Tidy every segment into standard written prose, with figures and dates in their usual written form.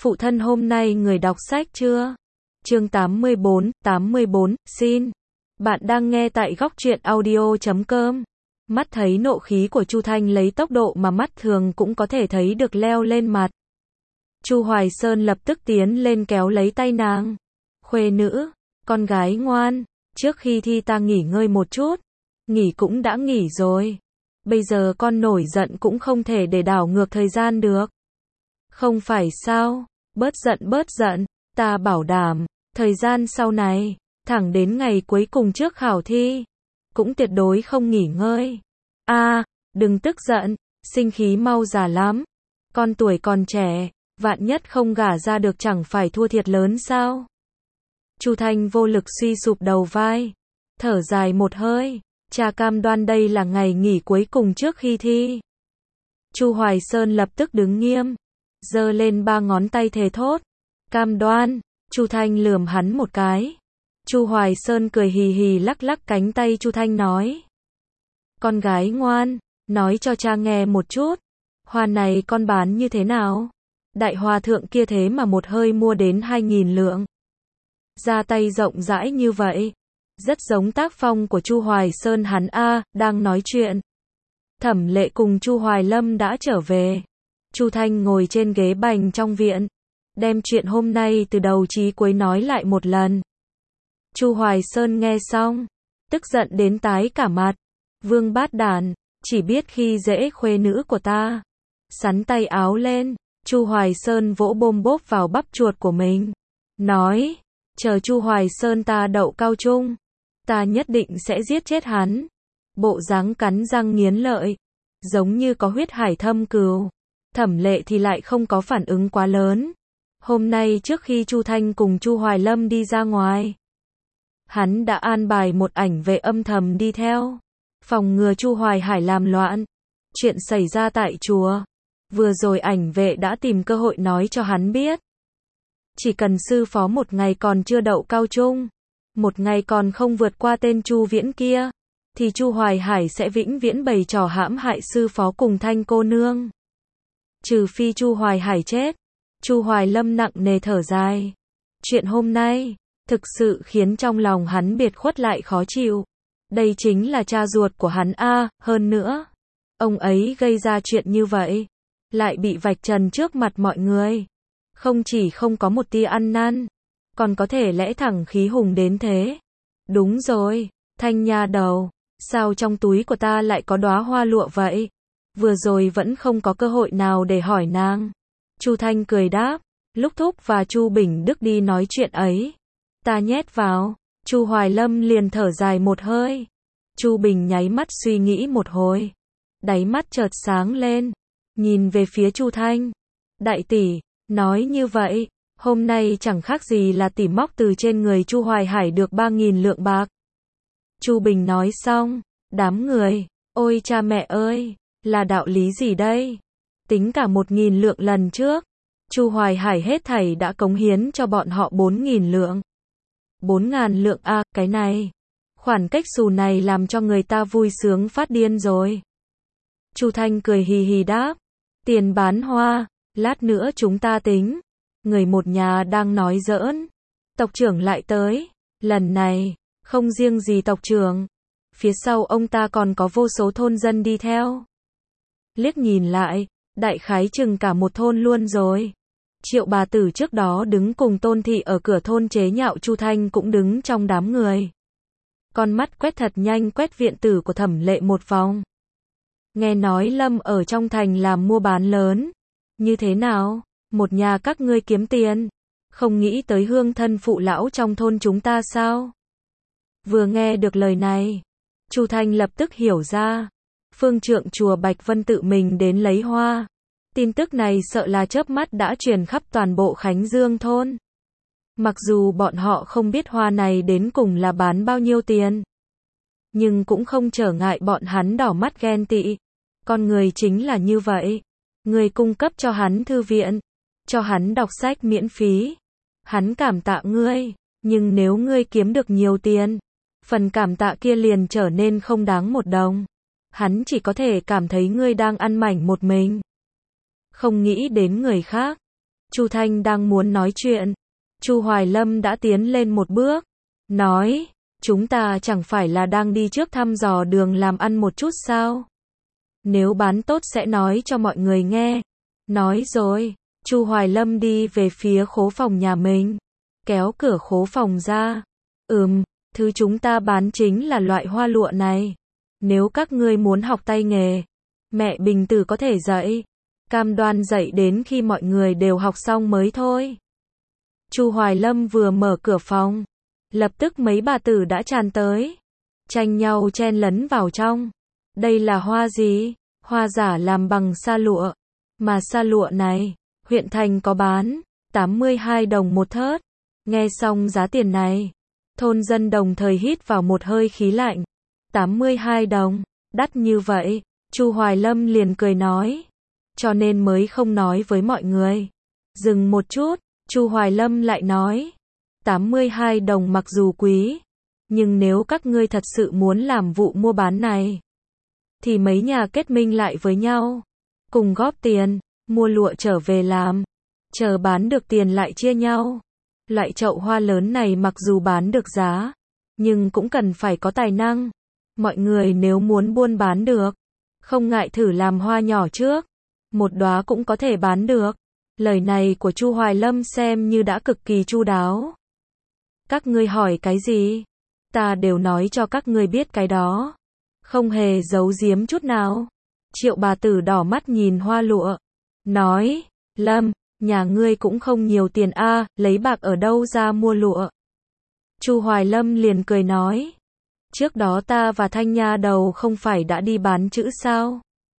Phụ thân hôm nay người đọc sách chưa? Chương 84, xin. Bạn đang nghe tại góc truyện audio.com. Mắt thấy nộ khí của Chu Thanh lấy tốc độ mà mắt thường cũng có thể thấy được leo lên mặt. Chu Hoài Sơn lập tức tiến lên kéo lấy tay nàng. Khuê nữ, con gái ngoan, trước khi thi ta nghỉ ngơi một chút. Nghỉ cũng đã nghỉ rồi. Bây giờ con nổi giận cũng không thể để đảo ngược thời gian được. Không phải sao, bớt giận, ta bảo đảm, thời gian sau này, thẳng đến ngày cuối cùng trước khảo thi, cũng tuyệt đối không nghỉ ngơi. Đừng tức giận, sinh khí mau già lắm. Con tuổi còn trẻ, vạn nhất không gả ra được chẳng phải thua thiệt lớn sao? Chu Thanh vô lực suy sụp đầu vai, thở dài một hơi, cha cam đoan đây là ngày nghỉ cuối cùng trước khi thi. Chu Hoài Sơn lập tức đứng nghiêm, giơ lên 3 ngón tay thề thốt, cam đoan. Chu Thanh lườm hắn một cái. Chu Hoài Sơn cười hì hì lắc lắc cánh tay Chu Thanh nói, con gái ngoan, nói cho cha nghe một chút, hoa này con bán như thế nào? Đại hòa thượng kia thế mà một hơi mua đến 2.000 lượng. Ra tay rộng rãi như vậy, rất giống tác phong của Chu Hoài Sơn hắn đang nói chuyện. Thẩm Lệ cùng Chu Hoài Lâm đã trở về. Chu Thanh ngồi trên ghế bành trong viện, đem chuyện hôm nay từ đầu chí cuối nói lại một lần. Chu Hoài Sơn nghe xong, tức giận đến tái cả mặt. Vương bát đàn, chỉ biết khi dễ khuê nữ của ta. Sắn tay áo lên, Chu Hoài Sơn vỗ bôm bốp vào bắp chuột của mình, nói, chờ Chu Hoài Sơn ta đậu cao trung, ta nhất định sẽ giết chết hắn. Bộ dáng cắn răng nghiến lợi, giống như có huyết hải thâm cừu. Thẩm Lệ thì lại không có phản ứng quá lớn. Hôm nay trước khi Chu Thanh cùng Chu Hoài Lâm đi ra ngoài, hắn đã an bài một ảnh vệ âm thầm đi theo, phòng ngừa Chu Hoài Hải làm loạn. Chuyện xảy ra tại chùa, vừa rồi ảnh vệ đã tìm cơ hội nói cho hắn biết. Chỉ cần sư phó một ngày còn chưa đậu cao trung, một ngày còn không vượt qua tên Chu Viễn kia, thì Chu Hoài Hải sẽ vĩnh viễn bày trò hãm hại sư phó cùng Thanh cô nương. Trừ phi Chu Hoài Hải chết. Chu Hoài Lâm nặng nề thở dài. Chuyện hôm nay, thực sự khiến trong lòng hắn biệt khuất lại khó chịu. Đây chính là cha ruột của hắn hơn nữa. Ông ấy gây ra chuyện như vậy, lại bị vạch trần trước mặt mọi người. Không chỉ không có một tia ăn năn, còn có thể lẽ thẳng khí hùng đến thế. Đúng rồi, Thanh nha đầu, sao trong túi của ta lại có đóa hoa lụa vậy? Vừa rồi vẫn không có cơ hội nào để hỏi nàng. Chu Thanh cười đáp, lúc Thúc và Chu Bình Đức đi nói chuyện ấy, ta nhét vào. Chu Hoài Lâm liền thở dài một hơi. Chu Bình nháy mắt suy nghĩ một hồi, đáy mắt chợt sáng lên, nhìn về phía Chu Thanh. Đại tỷ, nói như vậy, hôm nay chẳng khác gì là tỷ móc từ trên người Chu Hoài Hải được 3.000 lượng bạc. Chu Bình nói xong, đám người, ôi cha mẹ ơi, là đạo lý gì đây? Tính cả 1.000 lượng lần trước, Chu Hoài Hải hết thảy đã cống hiến cho bọn họ 4.000 lượng. 4.000 lượng cái này, khoản cách xù này làm cho người ta vui sướng phát điên rồi. Chu Thanh cười hì hì đáp, tiền bán hoa, lát nữa chúng ta tính. Người một nhà đang nói giỡn, tộc trưởng lại tới. Lần này, không riêng gì tộc trưởng, phía sau ông ta còn có vô số thôn dân đi theo. Liếc nhìn lại, đại khái chừng cả một thôn luôn rồi. Triệu bà tử trước đó đứng cùng Tôn thị ở cửa thôn chế nhạo Chu Thanh cũng đứng trong đám người. Con mắt quét thật nhanh quét viện tử của Thẩm Lệ một vòng. Nghe nói Lâm ở trong thành làm mua bán lớn. Như thế nào? Một nhà các ngươi kiếm tiền, không nghĩ tới hương thân phụ lão trong thôn chúng ta sao? Vừa nghe được lời này, Chu Thanh lập tức hiểu ra. Phương trượng chùa Bạch Vân tự mình đến lấy hoa. Tin tức này sợ là chớp mắt đã truyền khắp toàn bộ Khánh Dương thôn. Mặc dù bọn họ không biết hoa này đến cùng là bán bao nhiêu tiền, nhưng cũng không trở ngại bọn hắn đỏ mắt ghen tị. Con người chính là như vậy. Người cung cấp cho hắn thư viện, cho hắn đọc sách miễn phí. Hắn cảm tạ ngươi, nhưng nếu ngươi kiếm được nhiều tiền, phần cảm tạ kia liền trở nên không đáng một đồng. Hắn chỉ có thể cảm thấy ngươi đang ăn mảnh một mình, không nghĩ đến người khác. Chu Thanh đang muốn nói chuyện, Chu Hoài Lâm đã tiến lên một bước, nói, chúng ta chẳng phải là đang đi trước thăm dò đường làm ăn một chút sao? Nếu bán tốt sẽ nói cho mọi người nghe. Nói rồi, Chu Hoài Lâm đi về phía khố phòng nhà mình, kéo cửa khố phòng ra. Thứ chúng ta bán chính là loại hoa lụa này. Nếu các ngươi muốn học tay nghề, mẹ Bình Tử có thể dạy. Cam đoan dạy đến khi mọi người đều học xong mới thôi. Chu Hoài Lâm vừa mở cửa phòng, lập tức mấy bà tử đã tràn tới, tranh nhau chen lấn vào trong. Đây là hoa gì? Hoa giả làm bằng sa lụa. Mà sa lụa này, huyện thành có bán, 82 đồng một thớt. Nghe xong giá tiền này, thôn dân đồng thời hít vào một hơi khí lạnh. 82 đồng, đắt như vậy. Chu Hoài Lâm liền cười nói, cho nên mới không nói với mọi người. Dừng một chút, Chu Hoài Lâm lại nói, 82 đồng mặc dù quý, nhưng nếu các ngươi thật sự muốn làm vụ mua bán này, thì mấy nhà kết minh lại với nhau, cùng góp tiền, mua lụa trở về làm, chờ bán được tiền lại chia nhau. Loại chậu hoa lớn này mặc dù bán được giá, nhưng cũng cần phải có tài năng. Mọi người nếu muốn buôn bán được, không ngại thử làm hoa nhỏ trước, một đóa cũng có thể bán được. Lời này của Chu Hoài Lâm xem như đã cực kỳ chu đáo. Các ngươi hỏi cái gì? Ta đều nói cho các ngươi biết cái đó. Không hề giấu giếm chút nào. Triệu bà tử đỏ mắt nhìn hoa lụa, nói, Lâm, nhà ngươi cũng không nhiều tiền a, lấy bạc ở đâu ra mua lụa? Chu Hoài Lâm liền cười nói, trước đó ta và Thanh Nha đầu không phải đã đi bán chữ sao?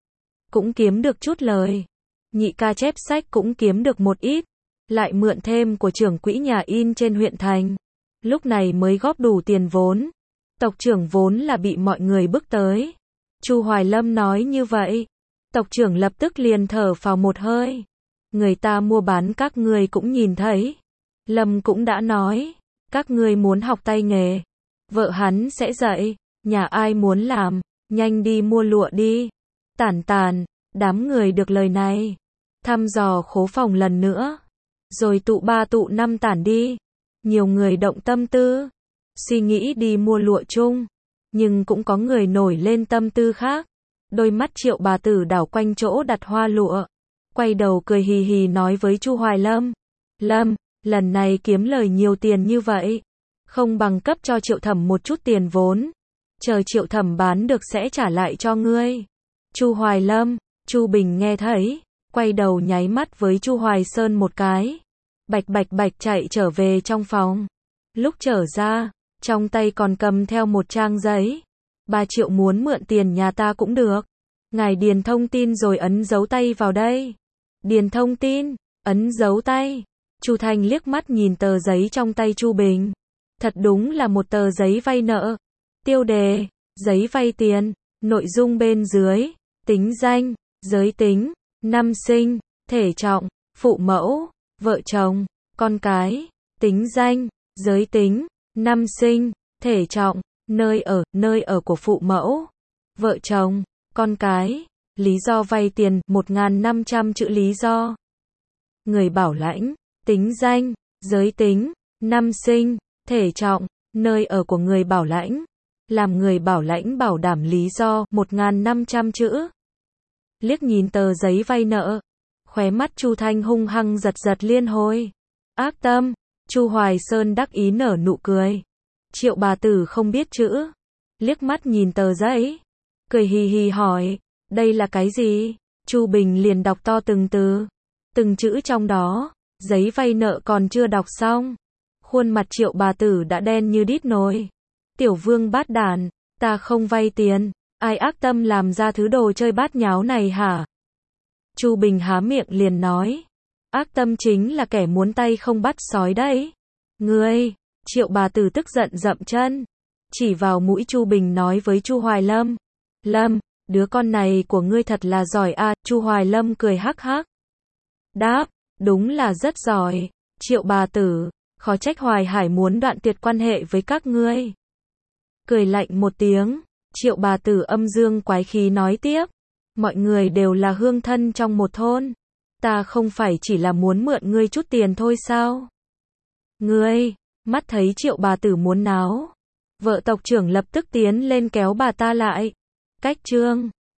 Cũng kiếm được chút lời. Nhị ca chép sách cũng kiếm được một ít, lại mượn thêm của trưởng quỹ nhà in trên huyện thành. Lúc này mới góp đủ tiền vốn. Tộc trưởng vốn là bị mọi người bức tới. Chu Hoài Lâm nói như vậy, tộc trưởng lập tức liền thở phào một hơi. Người ta mua bán các ngươi cũng nhìn thấy. Lâm cũng đã nói, các ngươi muốn học tay nghề, vợ hắn sẽ dạy, nhà ai muốn làm, nhanh đi mua lụa đi. Tản, đám người được lời này, thăm dò khố phòng lần nữa, rồi tụ 3 tụ 5 tản đi. Nhiều người động tâm tư, suy nghĩ đi mua lụa chung, nhưng cũng có người nổi lên tâm tư khác. Đôi mắt Triệu bà tử đảo quanh chỗ đặt hoa lụa, quay đầu cười hì hì nói với Chu Hoài Lâm, Lâm, lần này kiếm lời nhiều tiền như vậy, không bằng cấp cho Triệu Thẩm một chút tiền vốn, chờ Triệu Thẩm bán được sẽ trả lại cho ngươi. Chu Hoài Lâm, Chu Bình nghe thấy, quay đầu nháy mắt với Chu Hoài Sơn một cái, bạch chạy trở về trong phòng. Lúc trở ra, trong tay còn cầm theo một trang giấy. 3 triệu muốn mượn tiền nhà ta cũng được. Ngài điền thông tin rồi ấn dấu tay vào đây. Điền thông tin, ấn dấu tay. Chu Thanh liếc mắt nhìn tờ giấy trong tay Chu Bình. Thật đúng là một tờ giấy vay nợ. Tiêu đề, giấy vay tiền. Nội dung bên dưới, tính danh, giới tính, năm sinh, thể trọng, phụ mẫu, vợ chồng, con cái, tính danh, giới tính, năm sinh, thể trọng, nơi ở của phụ mẫu, vợ chồng, con cái, lý do vay tiền, 1.500 chữ lý do. Người bảo lãnh, tính danh, giới tính, năm sinh, thể trọng, nơi ở của người bảo lãnh. Làm người bảo lãnh bảo đảm lý do, 1.500 chữ. Liếc nhìn tờ giấy vay nợ, khóe mắt Chu Thanh hung hăng giật liên hồi. Ác tâm, Chu Hoài Sơn đắc ý nở nụ cười. Triệu bà tử không biết chữ, liếc mắt nhìn tờ giấy, cười hì hì hỏi, đây là cái gì? Chu Bình liền đọc to từng từ, từng chữ trong đó. Giấy vay nợ còn chưa đọc xong, khuôn mặt Triệu bà tử đã đen như đít nồi. Tiểu vương bát đàn, ta không vay tiền, ai ác tâm làm ra thứ đồ chơi bát nháo này hả? Chu Bình há miệng liền nói, ác tâm chính là kẻ muốn tay không bắt sói đấy. Ngươi, Triệu bà tử tức giận dậm chân, chỉ vào mũi Chu Bình nói với Chu Hoài Lâm, Lâm, đứa con này của ngươi thật là giỏi a. Chu Hoài Lâm cười hắc hắc, đáp, đúng là rất giỏi. Triệu bà tử, khó trách Hoài Hải muốn đoạn tuyệt quan hệ với các ngươi. Cười lạnh một tiếng, Triệu bà tử âm dương quái khí nói tiếp, mọi người đều là hương thân trong một thôn, Ta không phải chỉ là muốn mượn ngươi chút tiền thôi sao? Ngươi, mắt thấy Triệu bà tử muốn náo. Vợ tộc trưởng lập tức tiến lên kéo bà ta lại. Cách Trương